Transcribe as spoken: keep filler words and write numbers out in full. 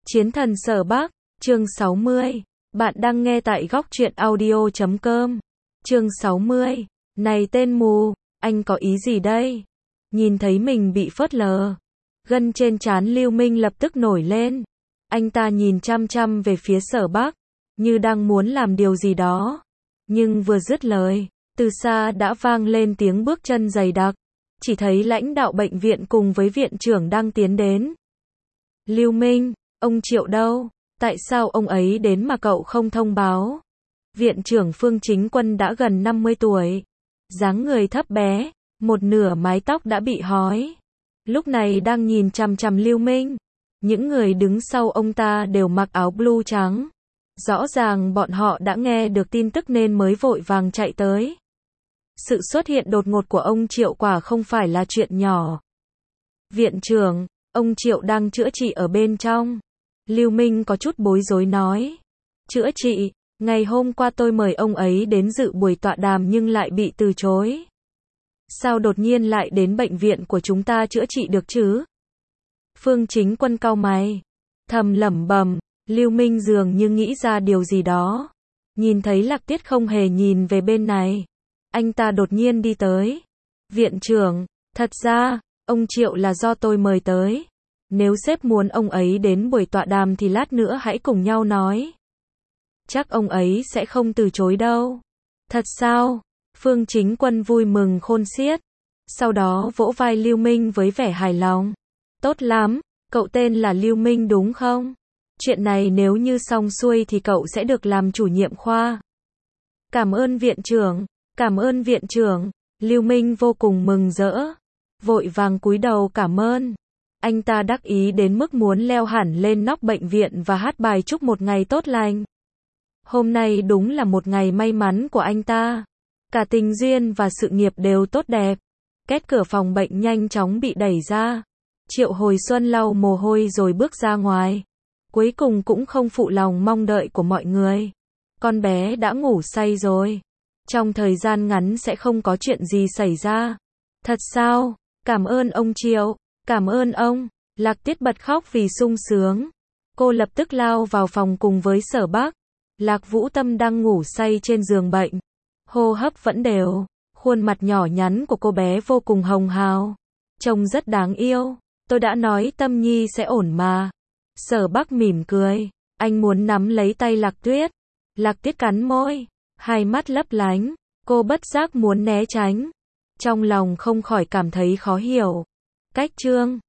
Chiến thần Sở Bắc, chương sáu mươi. Bạn đang nghe tại góc truyện audio chấm com. Chương sáu mươi. Này tên mù, anh có ý gì đây? Nhìn thấy mình bị phớt lờ, gân trên trán Lưu Minh lập tức nổi lên. Anh ta nhìn chăm chăm về phía Sở Bắc, như đang muốn làm điều gì đó. Nhưng vừa dứt lời, từ xa đã vang lên tiếng bước chân dày đặc. Chỉ thấy lãnh đạo bệnh viện cùng với viện trưởng đang tiến đến. Lưu Minh, ông Triệu đâu? Tại sao ông ấy đến mà cậu không thông báo? Viện trưởng Phương Chính Quân đã gần năm mươi tuổi. Dáng người thấp bé, một nửa mái tóc đã bị hói. Lúc này đang nhìn chằm chằm Lưu Minh. Những người đứng sau ông ta đều mặc áo blue trắng. Rõ ràng bọn họ đã nghe được tin tức nên mới vội vàng chạy tới. Sự xuất hiện đột ngột của ông Triệu quả không phải là chuyện nhỏ. Viện trưởng, ông Triệu đang chữa trị ở bên trong. Lưu Minh có chút bối rối nói. Chữa trị, ngày hôm qua tôi mời ông ấy đến dự buổi tọa đàm nhưng lại bị từ chối. Sao đột nhiên lại đến bệnh viện của chúng ta chữa trị được chứ? Phương Chính Quân cau mày, thầm lẩm bẩm. Lưu Minh dường như nghĩ ra điều gì đó. Nhìn thấy Lạc Tiết không hề nhìn về bên này. Anh ta đột nhiên đi tới. Viện trưởng, thật ra, ông Triệu là do tôi mời tới. Nếu sếp muốn ông ấy đến buổi tọa đàm thì lát nữa hãy cùng nhau nói. Chắc ông ấy sẽ không từ chối đâu. Thật sao? Phương Chính Quân vui mừng khôn xiết. Sau đó vỗ vai Lưu Minh với vẻ hài lòng. Tốt lắm, cậu tên là Lưu Minh đúng không? Chuyện này nếu như xong xuôi thì cậu sẽ được làm chủ nhiệm khoa. Cảm ơn viện trưởng, cảm ơn viện trưởng. Lưu Minh vô cùng mừng rỡ. Vội vàng cúi đầu cảm ơn. Anh ta đắc ý đến mức muốn leo hẳn lên nóc bệnh viện và hát bài chúc một ngày tốt lành. Hôm nay đúng là một ngày may mắn của anh ta. Cả tình duyên và sự nghiệp đều tốt đẹp. Két cửa phòng bệnh nhanh chóng bị đẩy ra. Triệu Hồi Xuân lau mồ hôi rồi bước ra ngoài. Cuối cùng cũng không phụ lòng mong đợi của mọi người. Con bé đã ngủ say rồi. Trong thời gian ngắn sẽ không có chuyện gì xảy ra. Thật sao? Cảm ơn ông Triệu. Cảm ơn ông. Lạc Tiết bật khóc vì sung sướng. Cô lập tức lao vào phòng cùng với Sở Bắc. Lạc Vũ Tâm đang ngủ say trên giường bệnh. Hô hấp vẫn đều. Khuôn mặt nhỏ nhắn của cô bé vô cùng hồng hào. Trông rất đáng yêu. Tôi đã nói Tâm Nhi sẽ ổn mà. Sở Bắc mỉm cười. Anh muốn nắm lấy tay Lạc Tuyết. Lạc Tiết cắn môi. Hai mắt lấp lánh. Cô bất giác muốn né tránh. Trong lòng không khỏi cảm thấy khó hiểu. Cách chương